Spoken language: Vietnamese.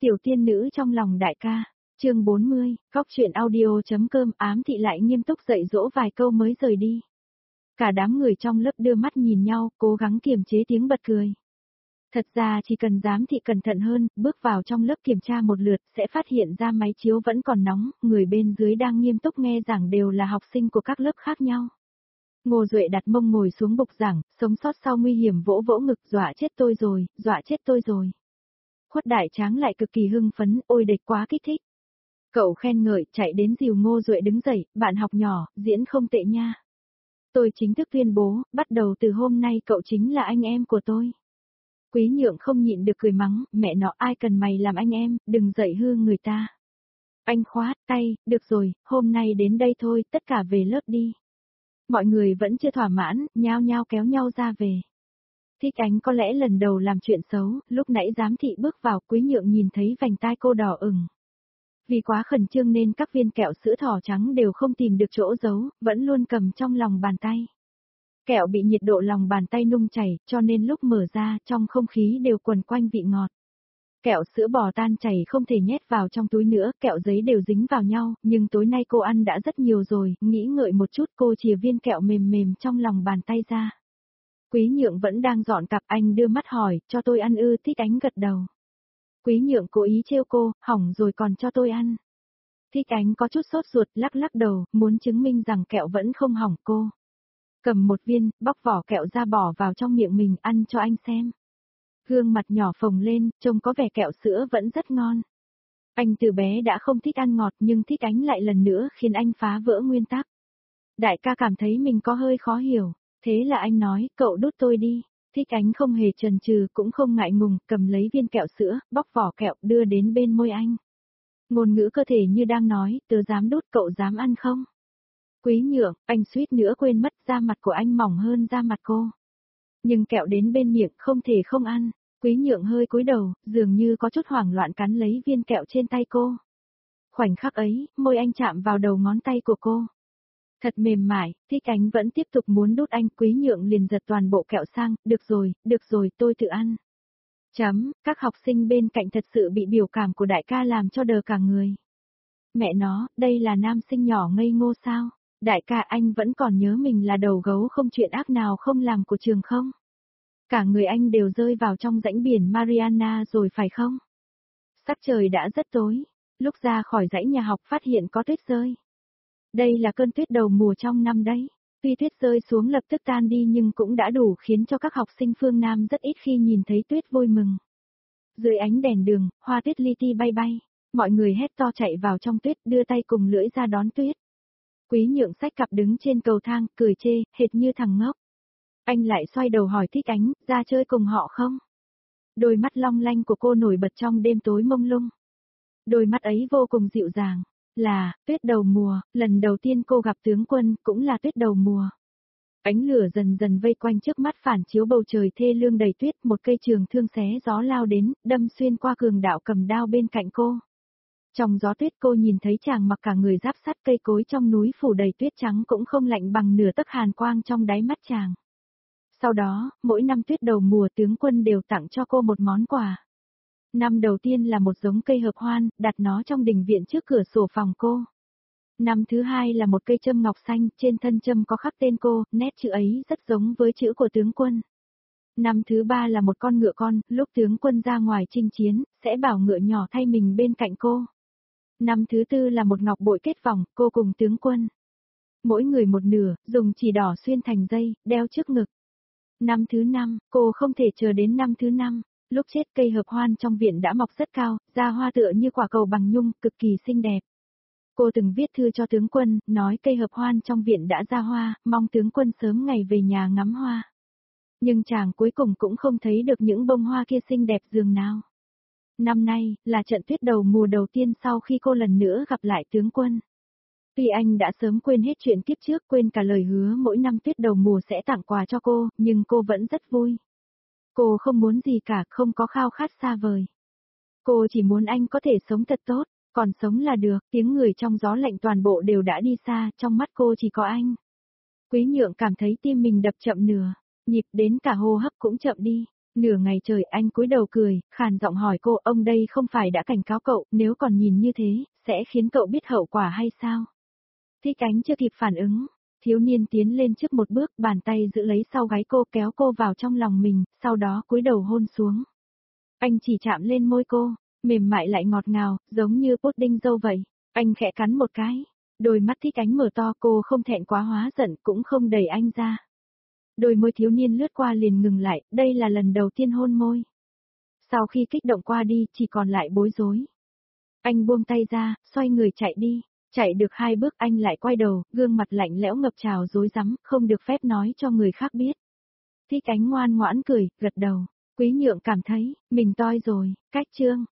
Tiểu tiên nữ trong lòng đại ca, chương 40, góc chuyện audio.com. Ám thị lại nghiêm túc dạy dỗ vài câu mới rời đi. Cả đám người trong lớp đưa mắt nhìn nhau, cố gắng kiềm chế tiếng bật cười. Thật ra chỉ cần giám thị cẩn thận hơn, bước vào trong lớp kiểm tra một lượt, sẽ phát hiện ra máy chiếu vẫn còn nóng, người bên dưới đang nghiêm túc nghe giảng đều là học sinh của các lớp khác nhau. Ngô Duệ đặt mông ngồi xuống bục giảng, sống sót sau nguy hiểm vỗ vỗ ngực, dọa chết tôi rồi, dọa chết tôi rồi. Khuất Đại Tráng lại cực kỳ hưng phấn, ôi địch quá kích thích. Cậu khen ngợi, chạy đến dìu Ngô Duệ đứng dậy, bạn học nhỏ, diễn không tệ nha. Tôi chính thức tuyên bố, bắt đầu từ hôm nay cậu chính là anh em của tôi. Quý Nhượng không nhịn được cười mắng, mẹ nó ai cần mày làm anh em, đừng dạy hư người ta. Anh khoát tay, được rồi, hôm nay đến đây thôi, tất cả về lớp đi. Mọi người vẫn chưa thỏa mãn, nhao nhao kéo nhau ra về. Thích Ánh có lẽ lần đầu làm chuyện xấu, lúc nãy giám thị bước vào, Quý Nhượng nhìn thấy vành tai cô đỏ ửng. Vì quá khẩn trương nên các viên kẹo sữa thỏ trắng đều không tìm được chỗ giấu, vẫn luôn cầm trong lòng bàn tay. Kẹo bị nhiệt độ lòng bàn tay nung chảy, cho nên lúc mở ra, trong không khí đều quần quanh vị ngọt. Kẹo sữa bò tan chảy không thể nhét vào trong túi nữa, kẹo giấy đều dính vào nhau, nhưng tối nay cô ăn đã rất nhiều rồi, nghĩ ngợi một chút cô chìa viên kẹo mềm mềm trong lòng bàn tay ra. Quý Nhượng vẫn đang dọn cặp, anh đưa mắt hỏi, cho tôi ăn ư? Thích Ánh gật đầu. Quý Nhượng cố ý trêu cô, hỏng rồi còn cho tôi ăn. Thích Ánh có chút sốt ruột, lắc lắc đầu, muốn chứng minh rằng kẹo vẫn không hỏng cô. Cầm một viên, bóc vỏ kẹo ra bỏ vào trong miệng mình, ăn cho anh xem. Gương mặt nhỏ phồng lên, trông có vẻ kẹo sữa vẫn rất ngon. Anh từ bé đã không thích ăn ngọt nhưng Thích Ánh lại lần nữa khiến anh phá vỡ nguyên tắc. Đại ca cảm thấy mình có hơi khó hiểu, thế là anh nói, cậu đút tôi đi. Thích Ánh không hề chần chừ cũng không ngại ngùng, cầm lấy viên kẹo sữa, bóc vỏ kẹo đưa đến bên môi anh. Ngôn ngữ cơ thể như đang nói, tớ dám đút cậu dám ăn không? Quý Nhượng, anh suýt nữa quên mất da mặt của anh mỏng hơn da mặt cô. Nhưng kẹo đến bên miệng không thể không ăn. Quý Nhượng hơi cúi đầu, dường như có chút hoảng loạn cắn lấy viên kẹo trên tay cô. Khoảnh khắc ấy, môi anh chạm vào đầu ngón tay của cô. Thật mềm mại, Thích Ánh vẫn tiếp tục muốn đút anh, Quý Nhượng liền giật toàn bộ kẹo sang, được rồi, tôi tự ăn. Các học sinh bên cạnh thật sự bị biểu cảm của đại ca làm cho đờ cả người. Mẹ nó, đây là nam sinh nhỏ ngây ngô sao? Đại ca anh vẫn còn nhớ mình là đầu gấu không chuyện ác nào không làm của trường không? Cả người anh đều rơi vào trong rãnh biển Mariana rồi phải không? Sắc trời đã rất tối, lúc ra khỏi dãy nhà học phát hiện có tuyết rơi. Đây là cơn tuyết đầu mùa trong năm đấy. Tuy tuyết rơi xuống lập tức tan đi nhưng cũng đã đủ khiến cho các học sinh phương Nam rất ít khi nhìn thấy tuyết vui mừng. Dưới ánh đèn đường, hoa tuyết li ti bay bay, mọi người hét to chạy vào trong tuyết đưa tay cùng lưỡi ra đón tuyết. Quý Nhượng xách cặp đứng trên cầu thang, cười chê, hệt như thằng ngốc. Anh lại xoay đầu hỏi Thích Ánh, ra chơi cùng họ không? Đôi mắt long lanh của cô nổi bật trong đêm tối mông lung. Đôi mắt ấy vô cùng dịu dàng. Là, tuyết đầu mùa, lần đầu tiên cô gặp tướng quân, cũng là tuyết đầu mùa. Ánh lửa dần dần vây quanh trước mắt phản chiếu bầu trời thê lương đầy tuyết, một cây trường thương xé gió lao đến, đâm xuyên qua cường đạo cầm đao bên cạnh cô. Trong gió tuyết cô nhìn thấy chàng mặc cả người giáp sắt cây cối trong núi phủ đầy tuyết trắng cũng không lạnh bằng nửa tấc hàn quang trong đáy mắt chàng. Sau đó, mỗi năm tuyết đầu mùa tướng quân đều tặng cho cô một món quà. Năm đầu tiên là một giống cây hợp hoan, đặt nó trong đình viện trước cửa sổ phòng cô. Năm thứ hai là một cây châm ngọc xanh, trên thân châm có khắc tên cô, nét chữ ấy rất giống với chữ của tướng quân. Năm thứ ba là một con ngựa con, lúc tướng quân ra ngoài chinh chiến, sẽ bảo ngựa nhỏ thay mình bên cạnh cô. Năm thứ tư là một ngọc bội kết vòng, cô cùng tướng quân. Mỗi người một nửa, dùng chỉ đỏ xuyên thành dây, đeo trước ngực. Năm thứ năm, cô không thể chờ đến năm thứ năm. Lúc chết cây hợp hoan trong viện đã mọc rất cao, ra hoa tựa như quả cầu bằng nhung, cực kỳ xinh đẹp. Cô từng viết thư cho tướng quân, nói cây hợp hoan trong viện đã ra hoa, mong tướng quân sớm ngày về nhà ngắm hoa. Nhưng chàng cuối cùng cũng không thấy được những bông hoa kia xinh đẹp dường nào. Năm nay, là trận tuyết đầu mùa đầu tiên sau khi cô lần nữa gặp lại tướng quân. Tuy anh đã sớm quên hết chuyện kiếp trước, quên cả lời hứa mỗi năm tuyết đầu mùa sẽ tặng quà cho cô, nhưng cô vẫn rất vui. Cô không muốn gì cả, không có khao khát xa vời. Cô chỉ muốn anh có thể sống thật tốt, còn sống là được, tiếng người trong gió lạnh toàn bộ đều đã đi xa, trong mắt cô chỉ có anh. Quý Nhượng cảm thấy tim mình đập chậm nửa, nhịp đến cả hô hấp cũng chậm đi. Nửa ngày trời anh cúi đầu cười, khàn giọng hỏi cô, ông đây không phải đã cảnh cáo cậu, nếu còn nhìn như thế, sẽ khiến cậu biết hậu quả hay sao? Thích Ánh chưa kịp phản ứng, thiếu niên tiến lên trước một bước, bàn tay giữ lấy sau gáy cô, kéo cô vào trong lòng mình, sau đó cúi đầu hôn xuống. Anh chỉ chạm lên môi cô, mềm mại lại ngọt ngào, giống như pudding dâu vậy. Anh khẽ cắn một cái, đôi mắt Thích Ánh mở to, cô không thẹn quá hóa giận, cũng không đẩy anh ra. Đôi môi thiếu niên lướt qua liền ngừng lại, đây là lần đầu tiên hôn môi. Sau khi kích động qua đi, chỉ còn lại bối rối. Anh buông tay ra, xoay người chạy đi. Chạy được 2 bước anh lại quay đầu, gương mặt lạnh lẽo ngập trào rối rắm, không được phép nói cho người khác biết. Thích Ánh ngoan ngoãn cười, gật đầu. Quý Nhượng cảm thấy, mình toi rồi, cách chương.